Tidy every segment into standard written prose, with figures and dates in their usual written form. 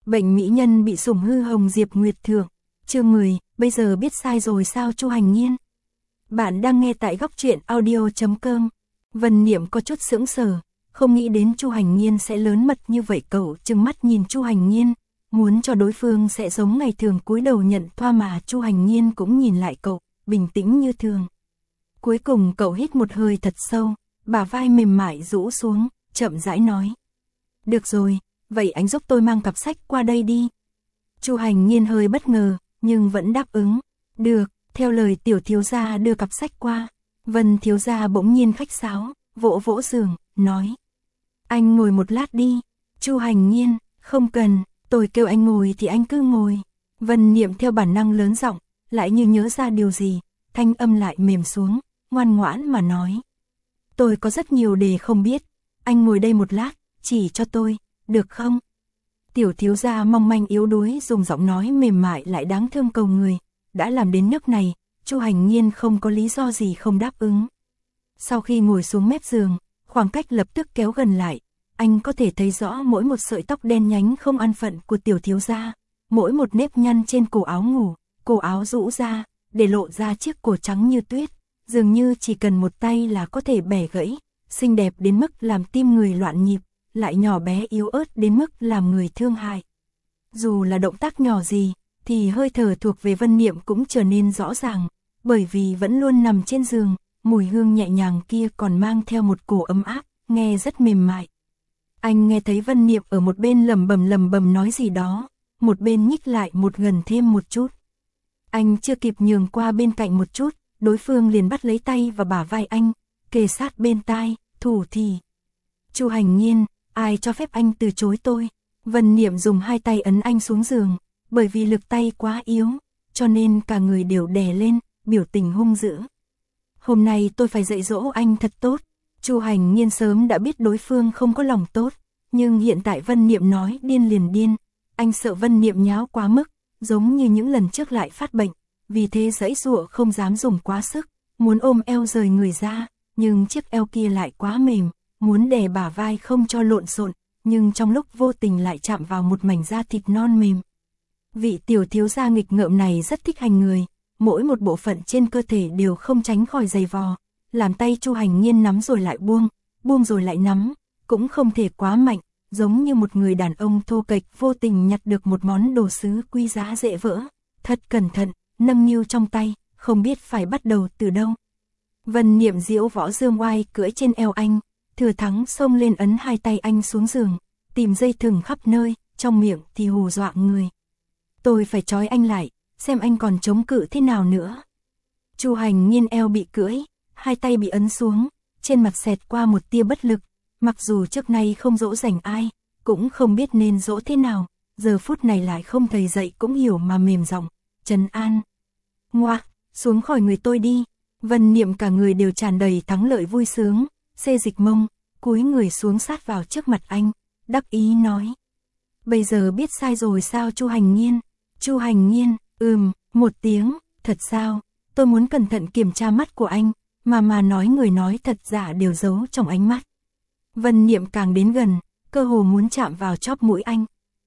Bệnh mỹ nhân bị sủng hư hồng Diệp Nguyệt Thượng. Chương 10, bây giờ biết sai rồi sao Chu Hành Nhiên? Bạn đang nghe tại góc truyện audio.com. Vân Niệm có chút sững sờ, không nghĩ đến Chu Hành Nhiên sẽ lớn mật như vậy. Cậu trừng mắt nhìn Chu Hành Nhiên, muốn cho đối phương sẽ giống ngày thường cúi đầu nhận thoa, mà Chu Hành Nhiên cũng nhìn lại cậu, bình tĩnh như thường. Cuối cùng cậu hít một hơi thật sâu, bả vai mềm mại rũ xuống, chậm rãi nói: "Được rồi, vậy anh giúp tôi mang cặp sách qua đây đi." Chu Hành Nhiên hơi bất ngờ, nhưng vẫn đáp ứng. "Được." Theo lời tiểu thiếu gia đưa cặp sách qua, Vân thiếu gia bỗng nhiên khách sáo, vỗ vỗ giường, nói: "Anh ngồi một lát đi." Chu Hành Nhiên: "Không cần, tôi kêu anh ngồi thì anh cứ ngồi." Vân Niệm theo bản năng lớn giọng, lại như nhớ ra điều gì, thanh âm lại mềm xuống, ngoan ngoãn mà nói: "Tôi có rất nhiều đề không biết, anh ngồi đây một lát, chỉ cho tôi, được không?" Tiểu thiếu gia mong manh yếu đuối dùng giọng nói mềm mại lại đáng thương cầu người, đã làm đến nước này, Chu Hành Nhiên không có lý do gì không đáp ứng. Sau khi ngồi xuống mép giường, khoảng cách lập tức kéo gần lại, anh có thể thấy rõ mỗi một sợi tóc đen nhánh không an phận của tiểu thiếu gia, mỗi một nếp nhăn trên cổ áo ngủ, cổ áo rũ ra, để lộ ra chiếc cổ trắng như tuyết, dường như chỉ cần một tay là có thể bẻ gãy, xinh đẹp đến mức làm tim người loạn nhịp, lại nhỏ bé yếu ớt đến mức làm người thương hại. Dù là động tác nhỏ gì, thì hơi thở thuộc về Vân Niệm cũng trở nên rõ ràng, bởi vì vẫn luôn nằm trên giường, mùi hương nhẹ nhàng kia còn mang theo một cổ ấm áp, nghe rất mềm mại. Anh nghe thấy Vân Niệm ở một bên lẩm bẩm nói gì đó, một bên nhích lại một gần thêm một chút. Anh chưa kịp nhường qua bên cạnh một chút, đối phương liền bắt lấy tay và bả vai anh, kề sát bên tai, thủ thì: "Chu Hành Nhiên, ai cho phép anh từ chối tôi?" Vân Niệm dùng hai tay ấn anh xuống giường, bởi vì lực tay quá yếu, cho nên cả người đều đè lên, biểu tình hung dữ. "Hôm nay tôi phải dạy dỗ anh thật tốt." Chu Hành Nhiên sớm đã biết đối phương không có lòng tốt, nhưng hiện tại Vân Niệm nói điên liền điên, anh sợ Vân Niệm nháo quá mức, giống như những lần trước lại phát bệnh, vì thế giãy giụa không dám dùng quá sức, muốn ôm eo rời người ra, nhưng chiếc eo kia lại quá mềm, muốn đè bả vai không cho lộn xộn, nhưng trong lúc vô tình lại chạm vào một mảnh da thịt non mềm. Vị tiểu thiếu gia nghịch ngợm này rất thích hành người, mỗi một bộ phận trên cơ thể đều không tránh khỏi giày vò, làm tay Chu Hành Nhiên nắm rồi lại buông, buông rồi lại nắm, cũng không thể quá mạnh, giống như một người đàn ông thô kệch vô tình nhặt được một món đồ sứ quý giá dễ vỡ, thật cẩn thận, nâng niu trong tay, không biết phải bắt đầu từ đâu. Vân Niệm diễu võ dương oai cưỡi trên eo anh, thừa thắng xông lên ấn hai tay anh xuống giường, tìm dây thừng khắp nơi, trong miệng thì hù dọa người: "Tôi phải trói anh lại, xem anh còn chống cự thế nào nữa." Chu Hành Nhiên eo bị cưỡi, hai tay bị ấn xuống, trên mặt xẹt qua một tia bất lực, mặc dù trước nay không dỗ dành ai, cũng không biết nên dỗ thế nào, giờ phút này lại không thầy dạy cũng hiểu mà mềm giọng trấn an: "Ngoa, xuống khỏi người tôi đi." Vân Niệm cả người đều tràn đầy thắng lợi vui sướng, xê dịch mông, cúi người xuống sát vào trước mặt anh, đắc ý nói: "Bây giờ biết sai rồi sao Chu Hành Nhiên?" Chu Hành Nhiên: một tiếng: "Thật sao? Tôi muốn cẩn thận kiểm tra mắt của anh, mà nói người nói thật giả đều giấu trong ánh mắt." Vân Niệm càng đến gần, cơ hồ muốn chạm vào chóp mũi anh.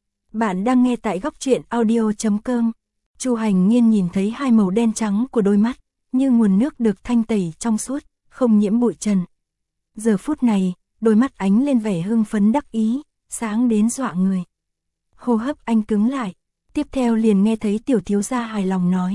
Bạn đang nghe tại góc truyện audio.com. Chu Hành Nhiên nhìn thấy hai màu đen trắng của đôi mắt, như nguồn nước được thanh tẩy trong suốt, không nhiễm bụi trần. Giờ phút này, đôi mắt ánh lên vẻ hưng phấn đắc ý, sáng đến dọa người. Hô hấp anh cứng lại, tiếp theo liền nghe thấy tiểu thiếu gia hài lòng nói: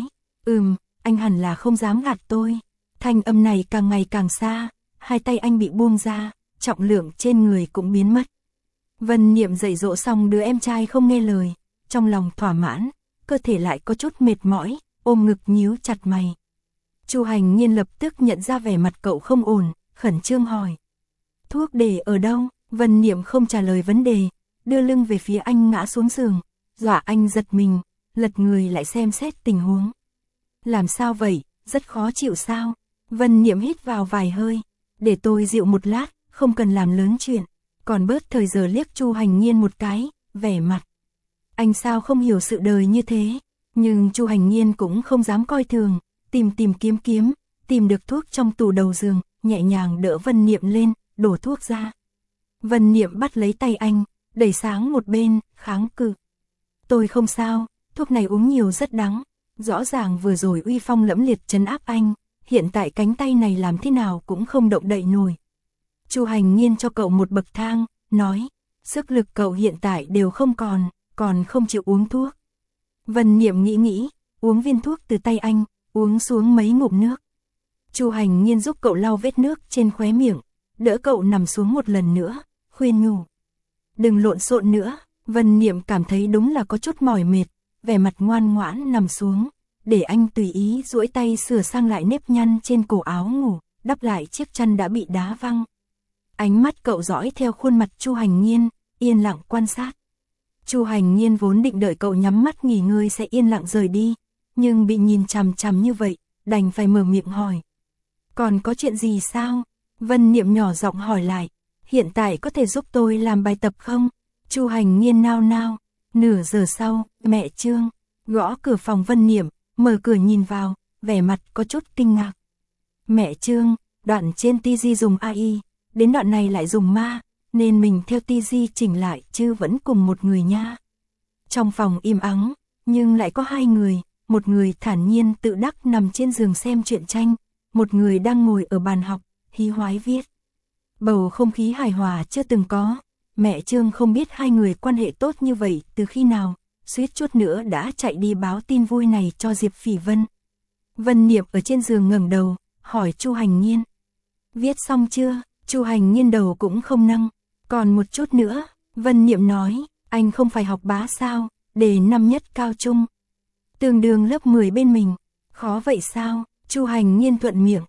"Anh hẳn là không dám gạt tôi." Thanh âm này càng ngày càng xa, hai tay anh bị buông ra, trọng lượng trên người cũng biến mất. Vân Niệm dạy dỗ xong đứa em trai không nghe lời, trong lòng thỏa mãn, cơ thể lại có chút mệt mỏi, ôm ngực nhíu chặt mày. Chu Hành Nhiên lập tức nhận ra vẻ mặt cậu không ổn, khẩn trương hỏi: "Thuốc để ở đâu?" Vân Niệm không trả lời vấn đề, đưa lưng về phía anh ngã xuống giường, dọa anh giật mình, lật người lại xem xét tình huống. "Làm sao vậy, rất khó chịu sao?" Vân Niệm hít vào vài hơi: "Để tôi dịu một lát, không cần làm lớn chuyện." Còn bớt thời giờ liếc Chu Hành Nhiên một cái, vẻ mặt: "Anh sao không hiểu sự đời như thế?" Nhưng Chu Hành Nhiên cũng không dám coi thường, tìm kiếm, tìm được thuốc trong tủ đầu giường, nhẹ nhàng đỡ Vân Niệm lên, đổ thuốc ra. Vân Niệm bắt lấy tay anh, đẩy sáng một bên, kháng cự: tôi không sao, thuốc này uống nhiều rất đắng. Rõ ràng vừa rồi uy phong lẫm liệt trấn áp anh, hiện tại cánh tay này làm thế nào cũng không động đậy nổi. Chu Hành Nhiên cho cậu một bậc thang, nói, sức lực cậu hiện tại đều không còn không chịu uống thuốc. Vân Niệm nghĩ, uống viên thuốc từ tay anh, uống xuống mấy ngụm nước. Chu Hành Nhiên giúp cậu lau vết nước trên khóe miệng, đỡ cậu nằm xuống một lần nữa, khuyên nhủ. Đừng lộn xộn nữa. Vân Niệm cảm thấy đúng là có chút mỏi mệt, vẻ mặt ngoan ngoãn nằm xuống, để anh tùy ý duỗi tay sửa sang lại nếp nhăn trên cổ áo ngủ, đắp lại chiếc chăn đã bị đá văng. Ánh mắt cậu dõi theo khuôn mặt Chu Hành Nhiên, yên lặng quan sát. Chu Hành Nhiên vốn định đợi cậu nhắm mắt nghỉ ngơi sẽ yên lặng rời đi, nhưng bị nhìn chằm chằm như vậy, đành phải mở miệng hỏi. Còn có chuyện gì sao? Vân Niệm nhỏ giọng hỏi lại, hiện tại có thể giúp tôi làm bài tập không? Chu Hành Nhiên nao nao. Nửa giờ sau, mẹ Trương gõ cửa phòng Vân Niệm, mở cửa nhìn vào, vẻ mặt có chút kinh ngạc. Mẹ Trương, đoạn trên TG dùng AI, đến đoạn này lại dùng ma, nên mình theo TG chỉnh lại chứ vẫn cùng một người nha. Trong phòng im ắng, nhưng lại có hai người, một người thản nhiên tự đắc nằm trên giường xem truyện tranh, một người đang ngồi ở bàn học, hí hoái viết. Bầu không khí hài hòa chưa từng có. Mẹ Trương không biết hai người quan hệ tốt như vậy từ khi nào, suýt chút nữa đã chạy đi báo tin vui này cho Diệp Phỉ Vân. Vân Niệm ở trên giường ngẩng đầu, hỏi Chu Hành Nhiên. Viết xong chưa? Chu Hành Nhiên đầu cũng không nâng. Còn một chút nữa, Vân Niệm nói, anh không phải học bá sao, đề năm nhất cao trung. Tương đương lớp 10 bên mình, khó vậy sao? Chu Hành Nhiên thuận miệng,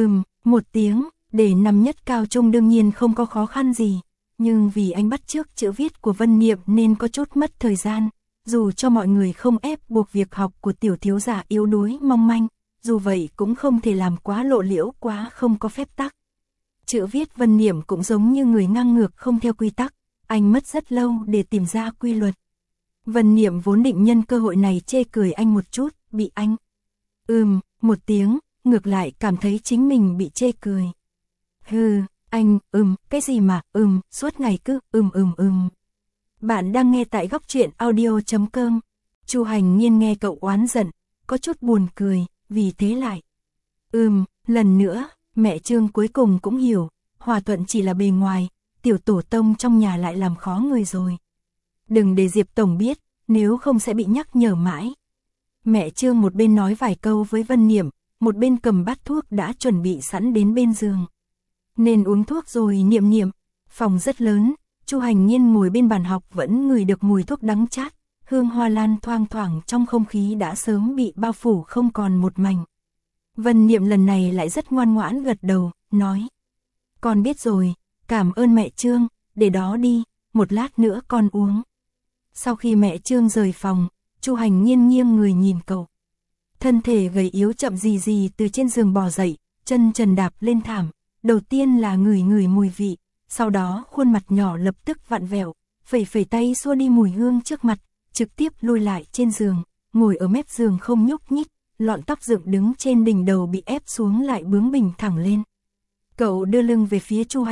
một tiếng, đề năm nhất cao trung đương nhiên không có khó khăn gì. Nhưng vì anh bắt chước chữ viết của Vân Niệm nên có chút mất thời gian, dù cho mọi người không ép buộc việc học của tiểu thiếu gia yếu đuối mong manh, dù vậy cũng không thể làm quá lộ liễu quá không có phép tắc. Chữ viết Vân Niệm cũng giống như người ngang ngược không theo quy tắc, anh mất rất lâu để tìm ra quy luật. Vân Niệm vốn định nhân cơ hội này chê cười anh một chút, bị anh một tiếng, ngược lại cảm thấy chính mình bị chê cười. Hừ. Anh, cái gì mà, suốt ngày cứ, Bạn đang nghe tại góc truyện audio.com. Chu Hành Nhiên nghe cậu oán giận, có chút buồn cười, vì thế lại. Lần nữa, mẹ Trương cuối cùng cũng hiểu, hòa thuận chỉ là bề ngoài, tiểu tổ tông trong nhà lại làm khó người rồi. Đừng để Diệp Tổng biết, nếu không sẽ bị nhắc nhở mãi. Mẹ Trương một bên nói vài câu với Vân Niệm, một bên cầm bát thuốc đã chuẩn bị sẵn đến bên giường. Nên uống thuốc rồi Niệm. Phòng rất lớn, Chu Hành Nhiên ngồi bên bàn học vẫn ngửi được mùi thuốc đắng chát, hương hoa lan thoang thoảng trong không khí đã sớm bị bao phủ không còn một mảnh. Vân Niệm lần này lại rất ngoan ngoãn gật đầu, nói. Con biết rồi, cảm ơn mẹ Trương, để đó đi, một lát nữa con uống. Sau khi mẹ Trương rời phòng, Chu Hành Nhiên nghiêng người nhìn cậu. Thân thể gầy yếu chậm gì từ trên giường bò dậy, chân trần đạp lên thảm. Đầu tiên là ngửi mùi vị, sau đó khuôn mặt nhỏ lập tức vặn vẹo, phẩy tay xua đi mùi hương trước mặt, trực tiếp lui lại trên giường, ngồi ở mép giường không nhúc nhích, lọn tóc dựng đứng trên đỉnh đầu bị ép xuống lại bướng bỉnh thẳng lên. Cậu đưa lưng về phía Chu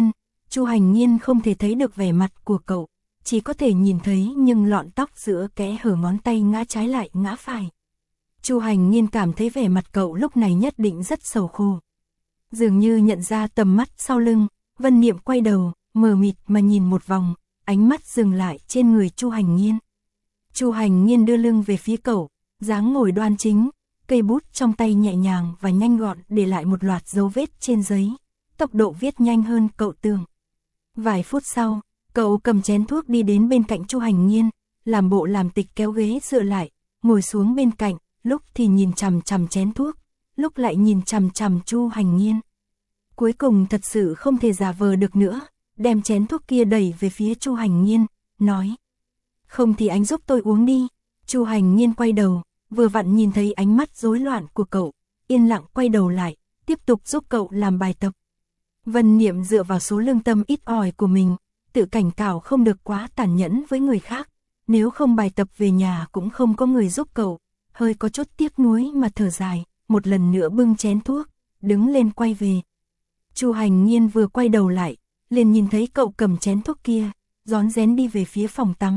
Hành Nhiên không thể thấy được vẻ mặt của cậu, chỉ có thể nhìn thấy nhưng lọn tóc giữa kẽ hở ngón tay ngã trái lại ngã phải. Chu Hành Nhiên cảm thấy vẻ mặt cậu lúc này nhất định rất sầu khổ. Dường như nhận ra tầm mắt sau lưng, Vân Niệm quay đầu, mờ mịt mà nhìn một vòng, ánh mắt dừng lại trên người Chu Hành Nhiên. Chu Hành Nhiên đưa lưng về phía cậu, dáng ngồi đoan chính, cây bút trong tay nhẹ nhàng và nhanh gọn để lại một loạt dấu vết trên giấy, tốc độ viết nhanh hơn cậu tưởng. Vài phút sau, cậu cầm chén thuốc đi đến bên cạnh Chu Hành Nhiên, làm bộ làm tịch kéo ghế dựa lại, ngồi xuống bên cạnh, lúc thì nhìn chằm chằm chén thuốc, lúc lại nhìn chằm chằm Chu Hành Nhiên. Cuối cùng thật sự không thể giả vờ được nữa, đem chén thuốc kia đẩy về phía Chu Hành Nhiên, nói. Không thì anh giúp tôi uống đi. Chu Hành Nhiên quay đầu, vừa vặn nhìn thấy ánh mắt rối loạn của cậu, yên lặng quay đầu lại, tiếp tục giúp cậu làm bài tập. Vân Niệm dựa vào số lương tâm ít ỏi của mình, tự cảnh cáo không được quá tàn nhẫn với người khác, nếu không bài tập về nhà cũng không có người giúp cậu, hơi có chút tiếc nuối mà thở dài, một lần nữa bưng chén thuốc, đứng lên quay về. Chu Hành Nhiên vừa quay đầu lại, liền nhìn thấy cậu cầm chén thuốc kia, rón rén đi về phía phòng tắm,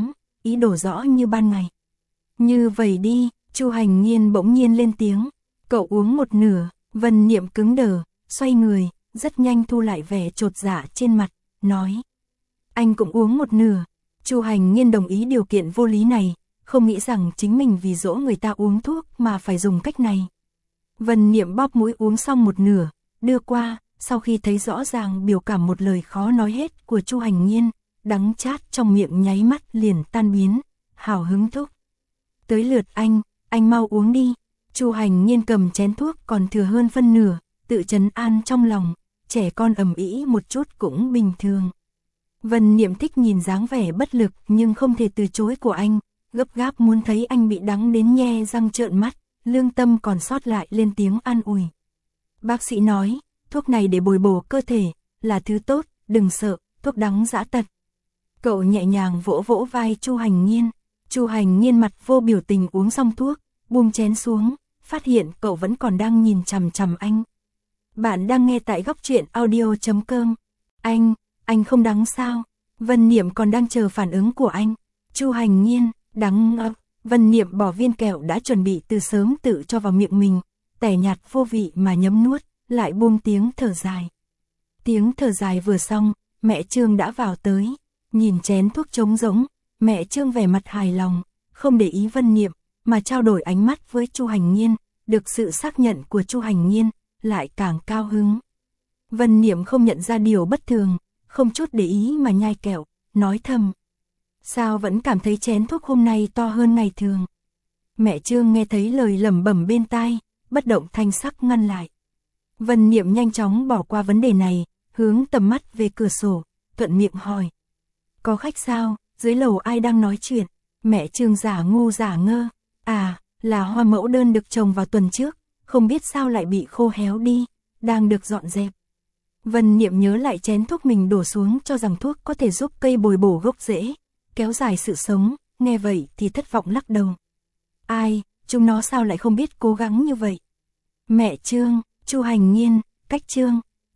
ý đồ rõ như ban ngày. Như vậy đi, Chu Hành Nhiên bỗng nhiên lên tiếng, cậu uống một nửa. Vân Niệm cứng đờ, xoay người, rất nhanh thu lại vẻ chột dạ trên mặt, nói. Anh cũng uống một nửa. Chu Hành Nhiên đồng ý điều kiện vô lý này, không nghĩ rằng chính mình vì dỗ người ta uống thuốc mà phải dùng cách này. Vân Niệm bóp mũi uống xong một nửa, đưa qua, sau khi thấy rõ ràng biểu cảm một lời khó nói hết của Chu Hành Nhiên, đắng chát trong miệng nháy mắt liền tan biến, hào hứng thúc. Tới lượt anh mau uống đi. Chu Hành Nhiên cầm chén thuốc còn thừa hơn phân nửa, tự trấn an trong lòng, trẻ con ầm ĩ một chút cũng bình thường. Vân Niệm thích nhìn dáng vẻ bất lực nhưng không thể từ chối của anh, gấp gáp muốn thấy anh bị đắng đến nhe răng trợn mắt, lương tâm còn sót lại lên tiếng an ủi. Bác sĩ nói, thuốc này để bồi bổ cơ thể, là thứ tốt, đừng sợ, thuốc đắng dã tật. Cậu nhẹ nhàng vỗ vỗ vai Chu Hành Nhiên. Chu Hành Nhiên mặt vô biểu tình uống xong thuốc, buông chén xuống, phát hiện cậu vẫn còn đang nhìn chằm chằm anh. Bạn đang nghe tại góc truyện audio.com. Anh không đắng sao? Vân Niệm còn đang chờ phản ứng của anh. Chu Hành Nhiên, đắng ngập. Vân Niệm bỏ viên kẹo đã chuẩn bị từ sớm tự cho vào miệng mình, tẻ nhạt vô vị mà nhấm nuốt, lại buông tiếng thở dài. Tiếng thở dài vừa xong, mẹ Trương đã vào tới, nhìn chén thuốc trống rỗng, mẹ Trương vẻ mặt hài lòng, không để ý Vân Niệm, mà trao đổi ánh mắt với Chu Hành Nhiên, được sự xác nhận của Chu Hành Nhiên, lại càng cao hứng. Vân Niệm không nhận ra điều bất thường, không chút để ý mà nhai kẹo, nói thầm. Sao vẫn cảm thấy chén thuốc hôm nay to hơn ngày thường? Mẹ Trương nghe thấy lời lẩm bẩm bên tai, bất động thanh sắc ngăn lại. Vân Niệm nhanh chóng bỏ qua vấn đề này, hướng tầm mắt về cửa sổ, thuận miệng hỏi. Có khách sao, dưới lầu ai đang nói chuyện? Mẹ Trương giả ngu giả ngơ. À, là hoa mẫu đơn được trồng vào tuần trước, không biết sao lại bị khô héo đi, đang được dọn dẹp. Vân Niệm nhớ lại chén thuốc mình đổ xuống cho rằng thuốc có thể giúp cây bồi bổ gốc rễ, kéo dài sự sống, nghe vậy thì thất vọng lắc đầu. Ai, chúng nó sao lại không biết cố gắng như vậy? Mẹ Trương, Chu Hành Nhiên, cách Trương,